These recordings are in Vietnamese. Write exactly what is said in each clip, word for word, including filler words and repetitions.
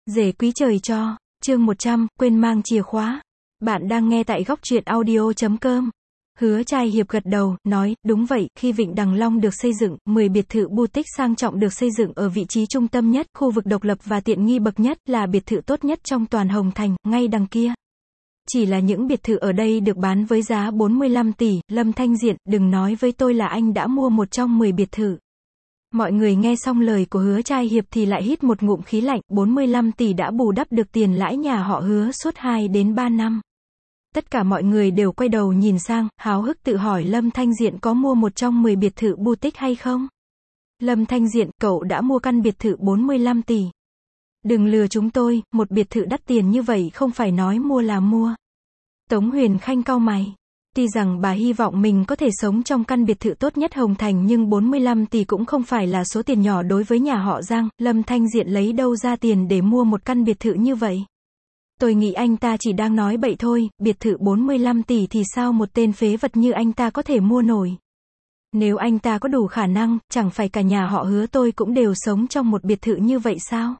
Rể quý trời cho, chương một trăm, quên mang chìa khóa. Bạn đang nghe tại góc truyện audio chấm com. Hứa Trai Hiệp gật đầu, nói, đúng vậy, khi Vịnh Đằng Long được xây dựng, mười biệt thự boutique sang trọng được xây dựng ở vị trí trung tâm nhất, khu vực độc lập và tiện nghi bậc nhất, là biệt thự tốt nhất trong toàn Hồng Thành, ngay đằng kia. Chỉ là những biệt thự ở đây được bán với giá bốn mươi lăm tỷ, Lâm Thanh Diện, đừng nói với tôi là anh đã mua một trong mười biệt thự. Mọi người nghe xong lời của Hứa Trai Hiệp thì lại hít một ngụm khí lạnh, bốn mươi lăm tỷ đã bù đắp được tiền lãi nhà họ Hứa suốt hai đến ba năm. Tất cả mọi người đều quay đầu nhìn sang, háo hức tự hỏi Lâm Thanh Diện có mua một trong mười biệt thự boutique hay không? Lâm Thanh Diện, cậu đã mua căn biệt thự bốn mươi lăm tỷ. Đừng lừa chúng tôi, một biệt thự đắt tiền như vậy không phải nói mua là mua. Tống Huyền Khanh cau mày. Tuy rằng bà hy vọng mình có thể sống trong căn biệt thự tốt nhất Hồng Thành nhưng bốn mươi lăm tỷ cũng không phải là số tiền nhỏ đối với nhà họ Giang, Lâm Thanh Diện lấy đâu ra tiền để mua một căn biệt thự như vậy? Tôi nghĩ anh ta chỉ đang nói bậy thôi, biệt thự bốn mươi lăm tỷ thì sao một tên phế vật như anh ta có thể mua nổi? Nếu anh ta có đủ khả năng, chẳng phải cả nhà họ Hứa tôi cũng đều sống trong một biệt thự như vậy sao?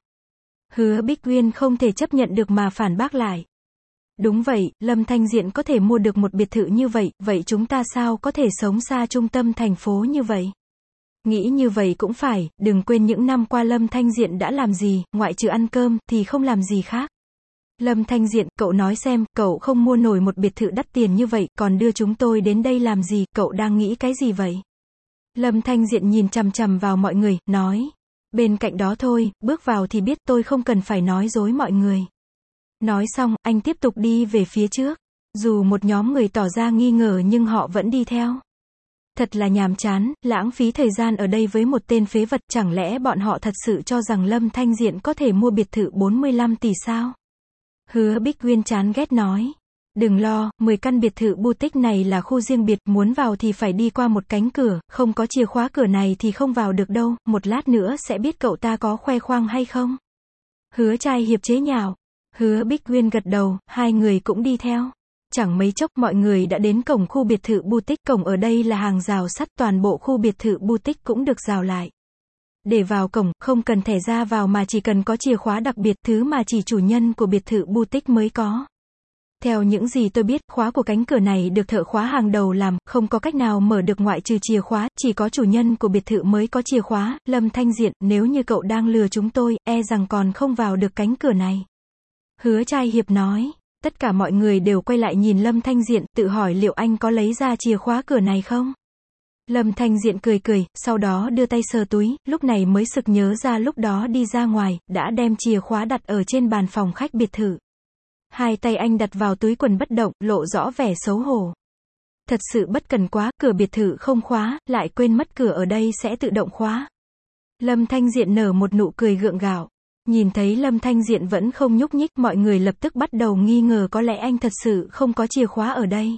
Hứa Bích Uyên không thể chấp nhận được mà phản bác lại. Đúng vậy, Lâm Thanh Diện có thể mua được một biệt thự như vậy, vậy chúng ta sao có thể sống xa trung tâm thành phố như vậy? Nghĩ như vậy cũng phải, đừng quên những năm qua Lâm Thanh Diện đã làm gì, ngoại trừ ăn cơm, thì không làm gì khác. Lâm Thanh Diện, cậu nói xem, cậu không mua nổi một biệt thự đắt tiền như vậy, còn đưa chúng tôi đến đây làm gì, cậu đang nghĩ cái gì vậy? Lâm Thanh Diện nhìn chằm chằm vào mọi người, nói. Bên cạnh đó thôi, bước vào thì biết tôi không cần phải nói dối mọi người. Nói xong, anh tiếp tục đi về phía trước. Dù một nhóm người tỏ ra nghi ngờ nhưng họ vẫn đi theo. Thật là nhàm chán, lãng phí thời gian ở đây với một tên phế vật, chẳng lẽ bọn họ thật sự cho rằng Lâm Thanh Diện có thể mua biệt thự bốn mươi lăm tỷ sao? Hứa Bích Uyên chán ghét nói. Đừng lo, mười căn biệt thự boutique này là khu riêng biệt, muốn vào thì phải đi qua một cánh cửa, không có chìa khóa cửa này thì không vào được đâu, một lát nữa sẽ biết cậu ta có khoe khoang hay không. Hứa Trai Hiệp chế nhạo. Hứa Bích Uyên gật đầu, hai người cũng đi theo. Chẳng mấy chốc mọi người đã đến cổng khu biệt thự boutique, cổng ở đây là hàng rào sắt, toàn bộ khu biệt thự boutique cũng được rào lại. Để vào cổng, không cần thẻ ra vào mà chỉ cần có chìa khóa đặc biệt, thứ mà chỉ chủ nhân của biệt thự boutique mới có. Theo những gì tôi biết, khóa của cánh cửa này được thợ khóa hàng đầu làm, không có cách nào mở được ngoại trừ chìa khóa, chỉ có chủ nhân của biệt thự mới có chìa khóa. Lâm Thanh Diện, nếu như cậu đang lừa chúng tôi, e rằng còn không vào được cánh cửa này. Hứa Trai Hiệp nói. Tất cả mọi người đều quay lại nhìn Lâm Thanh Diện, tự hỏi liệu anh có lấy ra chìa khóa cửa này không? Lâm Thanh Diện cười cười, sau đó đưa tay sờ túi, lúc này mới sực nhớ ra lúc đó đi ra ngoài, đã đem chìa khóa đặt ở trên bàn phòng khách biệt thự. Hai tay anh đặt vào túi quần bất động, lộ rõ vẻ xấu hổ. Thật sự bất cần quá, cửa biệt thự không khóa, lại quên mất cửa ở đây sẽ tự động khóa. Lâm Thanh Diện nở một nụ cười gượng gạo. Nhìn thấy Lâm Thanh Diện vẫn không nhúc nhích, mọi người lập tức bắt đầu nghi ngờ có lẽ anh thật sự không có chìa khóa ở đây.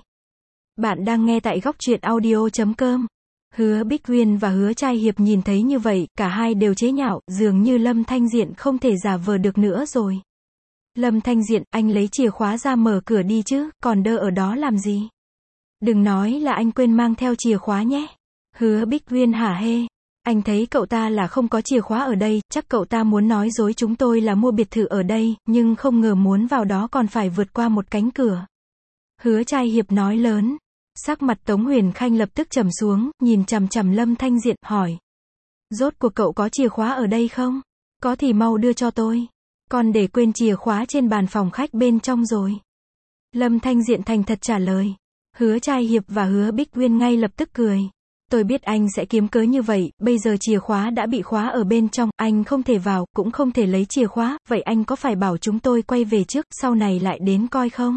Bạn đang nghe tại góc truyện audio chấm com. Hứa Bích Uyên và Hứa Trai Hiệp nhìn thấy như vậy, cả hai đều chế nhạo, dường như Lâm Thanh Diện không thể giả vờ được nữa rồi. Lâm Thanh Diện, anh lấy chìa khóa ra mở cửa đi chứ, còn đơ ở đó làm gì? Đừng nói là anh quên mang theo chìa khóa nhé. Hứa Bích Uyên hả hê. Anh thấy cậu ta là không có chìa khóa ở đây, chắc cậu ta muốn nói dối chúng tôi là mua biệt thự ở đây, nhưng không ngờ muốn vào đó còn phải vượt qua một cánh cửa. Hứa Trai Hiệp nói lớn. Sắc mặt Tống Huyền Khanh lập tức trầm xuống, nhìn chằm chằm Lâm Thanh Diện, hỏi. Rốt cuộc cậu có chìa khóa ở đây không? Có thì mau đưa cho tôi. Con để quên chìa khóa trên bàn phòng khách bên trong rồi. Lâm Thanh Diện thành thật trả lời. Hứa Trai Hiệp và Hứa Bích Uyên ngay lập tức cười. Tôi biết anh sẽ kiếm cớ như vậy, bây giờ chìa khóa đã bị khóa ở bên trong, anh không thể vào, cũng không thể lấy chìa khóa, vậy anh có phải bảo chúng tôi quay về trước, sau này lại đến coi không?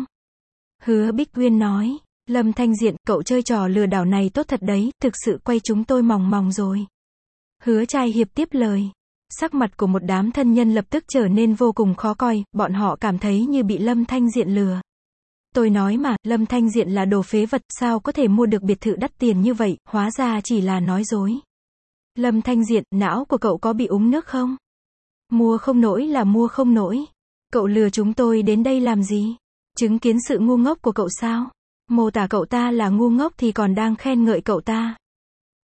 Hứa Bích Uyên nói. Lâm Thanh Diện, cậu chơi trò lừa đảo này tốt thật đấy, thực sự quay chúng tôi mòng mòng rồi. Hứa Trai Hiệp tiếp lời. Sắc mặt của một đám thân nhân lập tức trở nên vô cùng khó coi, bọn họ cảm thấy như bị Lâm Thanh Diện lừa. Tôi nói mà, Lâm Thanh Diện là đồ phế vật, sao có thể mua được biệt thự đắt tiền như vậy, hóa ra chỉ là nói dối. Lâm Thanh Diện, não của cậu có bị uống nước không? Mua không nổi là mua không nổi. Cậu lừa chúng tôi đến đây làm gì? Chứng kiến sự ngu ngốc của cậu sao? Mô tả cậu ta là ngu ngốc thì còn đang khen ngợi cậu ta.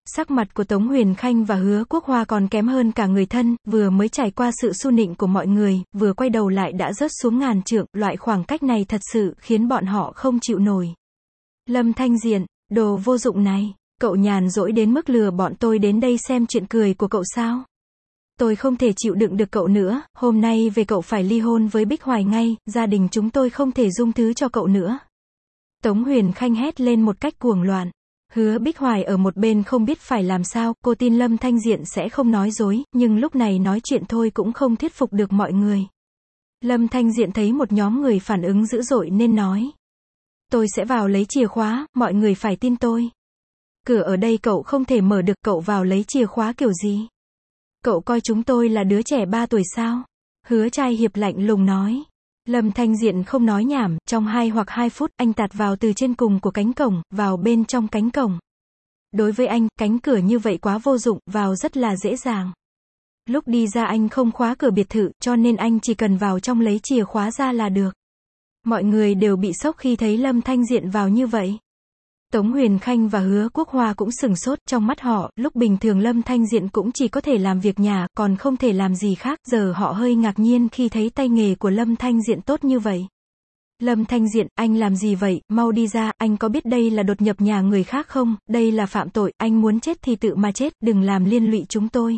Sắc mặt của Tống Huyền Khanh và Hứa Quốc Hoa còn kém hơn cả người thân, vừa mới trải qua sự su nịnh của mọi người, vừa quay đầu lại đã rớt xuống ngàn trượng, loại khoảng cách này thật sự khiến bọn họ không chịu nổi. Lâm Thanh Diện, đồ vô dụng này, cậu nhàn rỗi đến mức lừa bọn tôi đến đây xem chuyện cười của cậu sao? Tôi không thể chịu đựng được cậu nữa, hôm nay về cậu phải ly hôn với Bích Hoài ngay, gia đình chúng tôi không thể dung thứ cho cậu nữa. Tống Huyền Khanh hét lên một cách cuồng loạn. Hứa Bích Hoài ở một bên không biết phải làm sao, cô tin Lâm Thanh Diện sẽ không nói dối, nhưng lúc này nói chuyện thôi cũng không thuyết phục được mọi người. Lâm Thanh Diện thấy một nhóm người phản ứng dữ dội nên nói. Tôi sẽ vào lấy chìa khóa, mọi người phải tin tôi. Cửa ở đây cậu không thể mở được, cậu vào lấy chìa khóa kiểu gì? Cậu coi chúng tôi là đứa trẻ ba tuổi sao? Hứa Trai Hiệp lạnh lùng nói. Lâm Thanh Diện không nói nhảm, trong hai hoặc hai phút, anh tạt vào từ trên cùng của cánh cổng, vào bên trong cánh cổng. Đối với anh, cánh cửa như vậy quá vô dụng, vào rất là dễ dàng. Lúc đi ra anh không khóa cửa biệt thự, cho nên anh chỉ cần vào trong lấy chìa khóa ra là được. Mọi người đều bị sốc khi thấy Lâm Thanh Diện vào như vậy. Tống Huyền Khanh và Hứa Quốc Hoa cũng sừng sốt, trong mắt họ, lúc bình thường Lâm Thanh Diện cũng chỉ có thể làm việc nhà, còn không thể làm gì khác, giờ họ hơi ngạc nhiên khi thấy tay nghề của Lâm Thanh Diện tốt như vậy. Lâm Thanh Diện, anh làm gì vậy, mau đi ra, anh có biết đây là đột nhập nhà người khác không, đây là phạm tội, anh muốn chết thì tự mà chết, đừng làm liên lụy chúng tôi.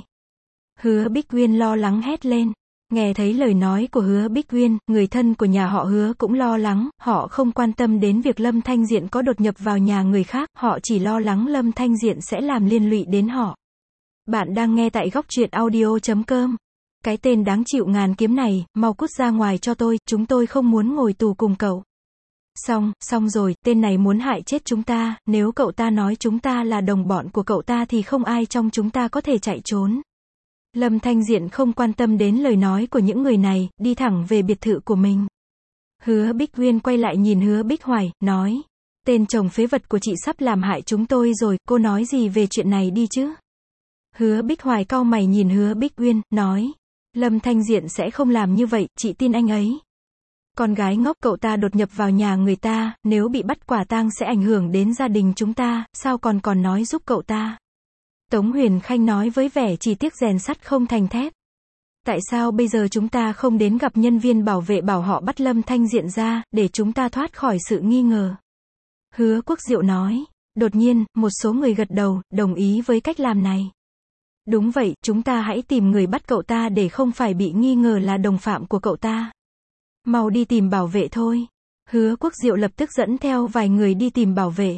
Hứa Bích Uyên lo lắng hét lên. Nghe thấy lời nói của Hứa Bích Uyên, người thân của nhà họ Hứa cũng lo lắng, họ không quan tâm đến việc Lâm Thanh Diện có đột nhập vào nhà người khác, họ chỉ lo lắng Lâm Thanh Diện sẽ làm liên lụy đến họ. Bạn đang nghe tại góc truyện audio chấm com. Cái tên đáng chịu ngàn kiếm này, mau cút ra ngoài cho tôi, chúng tôi không muốn ngồi tù cùng cậu. Xong, xong rồi, tên này muốn hại chết chúng ta, nếu cậu ta nói chúng ta là đồng bọn của cậu ta thì không ai trong chúng ta có thể chạy trốn. Lâm Thanh Diện không quan tâm đến lời nói của những người này, đi thẳng về biệt thự của mình. Hứa Bích Uyên quay lại nhìn Hứa Bích Hoài, nói. Tên chồng phế vật của chị sắp làm hại chúng tôi rồi, cô nói gì về chuyện này đi chứ? Hứa Bích Hoài cau mày nhìn Hứa Bích Uyên, nói. Lâm Thanh Diện sẽ không làm như vậy, chị tin anh ấy. Con gái ngốc, cậu ta đột nhập vào nhà người ta, nếu bị bắt quả tang sẽ ảnh hưởng đến gia đình chúng ta, sao còn còn nói giúp cậu ta? Tống Huyền Khanh nói với vẻ chỉ tiếc rèn sắt không thành thép. Tại sao bây giờ chúng ta không đến gặp nhân viên bảo vệ bảo họ bắt Lâm Thanh Diện ra, để chúng ta thoát khỏi sự nghi ngờ? Hứa Quốc Diệu nói. Đột nhiên, một số người gật đầu, đồng ý với cách làm này. Đúng vậy, chúng ta hãy tìm người bắt cậu ta để không phải bị nghi ngờ là đồng phạm của cậu ta. Mau đi tìm bảo vệ thôi. Hứa Quốc Diệu lập tức dẫn theo vài người đi tìm bảo vệ.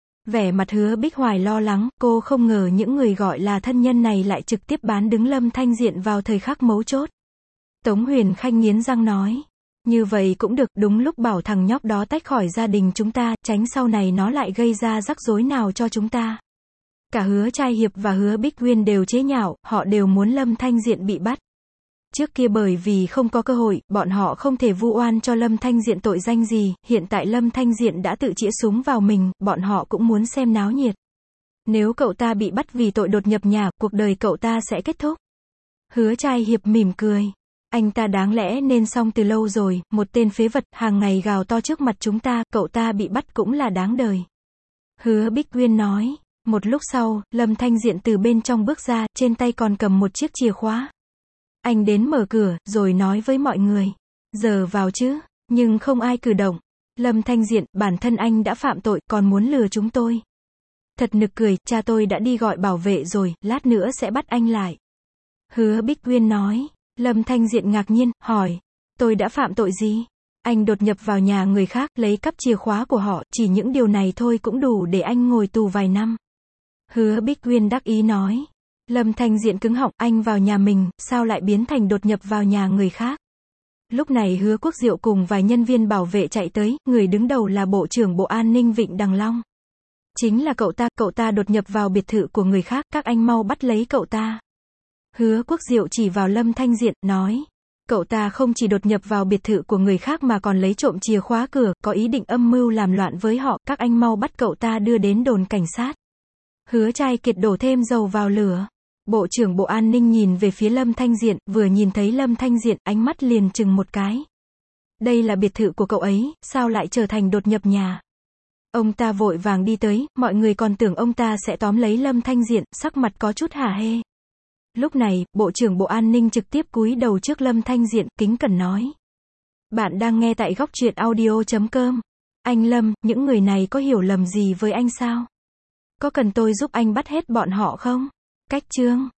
Vẻ mặt Hứa Bích Hoài lo lắng, cô không ngờ những người gọi là thân nhân này lại trực tiếp bán đứng Lâm Thanh Diện vào thời khắc mấu chốt. Tống Huyền Khanh nghiến răng nói. Như vậy cũng được, đúng lúc bảo thằng nhóc đó tách khỏi gia đình chúng ta, tránh sau này nó lại gây ra rắc rối nào cho chúng ta. Cả Hứa Trai Hiệp và Hứa Bích Uyên đều chế nhạo, họ đều muốn Lâm Thanh Diện bị bắt. Trước kia bởi vì không có cơ hội, bọn họ không thể vu oan cho Lâm Thanh Diện tội danh gì, hiện tại Lâm Thanh Diện đã tự chĩa súng vào mình, bọn họ cũng muốn xem náo nhiệt. Nếu cậu ta bị bắt vì tội đột nhập nhà, cuộc đời cậu ta sẽ kết thúc. Hứa Trai Hiệp mỉm cười. Anh ta đáng lẽ nên xong từ lâu rồi, một tên phế vật, hàng ngày gào to trước mặt chúng ta, cậu ta bị bắt cũng là đáng đời. Hứa Bích Uyên nói. Một lúc sau, Lâm Thanh Diện từ bên trong bước ra, trên tay còn cầm một chiếc chìa khóa. Anh đến mở cửa, rồi nói với mọi người. Giờ vào chứ, nhưng không ai cử động. Lâm Thanh Diện, bản thân anh đã phạm tội, còn muốn lừa chúng tôi. Thật nực cười, cha tôi đã đi gọi bảo vệ rồi, lát nữa sẽ bắt anh lại. Hứa Bích Uyên nói. Lâm Thanh Diện ngạc nhiên, hỏi. Tôi đã phạm tội gì? Anh đột nhập vào nhà người khác, lấy cắp chìa khóa của họ, chỉ những điều này thôi cũng đủ để anh ngồi tù vài năm. Hứa Bích Uyên đắc ý nói. Lâm Thanh Diện cứng họng, anh vào nhà mình, sao lại biến thành đột nhập vào nhà người khác? Lúc này Hứa Quốc Diệu cùng vài nhân viên bảo vệ chạy tới, người đứng đầu là Bộ trưởng Bộ An ninh Vịnh Đằng Long. Chính là cậu ta, cậu ta đột nhập vào biệt thự của người khác, các anh mau bắt lấy cậu ta. Hứa Quốc Diệu chỉ vào Lâm Thanh Diện, nói. Cậu ta không chỉ đột nhập vào biệt thự của người khác mà còn lấy trộm chìa khóa cửa, có ý định âm mưu làm loạn với họ, các anh mau bắt cậu ta đưa đến đồn cảnh sát. Hứa Trai Kiệt đổ thêm dầu vào lửa. Bộ trưởng Bộ An ninh nhìn về phía Lâm Thanh Diện, vừa nhìn thấy Lâm Thanh Diện, ánh mắt liền chừng một cái. Đây là biệt thự của cậu ấy, sao lại trở thành đột nhập nhà? Ông ta vội vàng đi tới, mọi người còn tưởng ông ta sẽ tóm lấy Lâm Thanh Diện, sắc mặt có chút hả hê. Lúc này, Bộ trưởng Bộ An ninh trực tiếp cúi đầu trước Lâm Thanh Diện, kính cẩn nói. Bạn đang nghe tại góc truyện audio chấm com. Anh Lâm, những người này có hiểu lầm gì với anh sao? Có cần tôi giúp anh bắt hết bọn họ không? Cách chương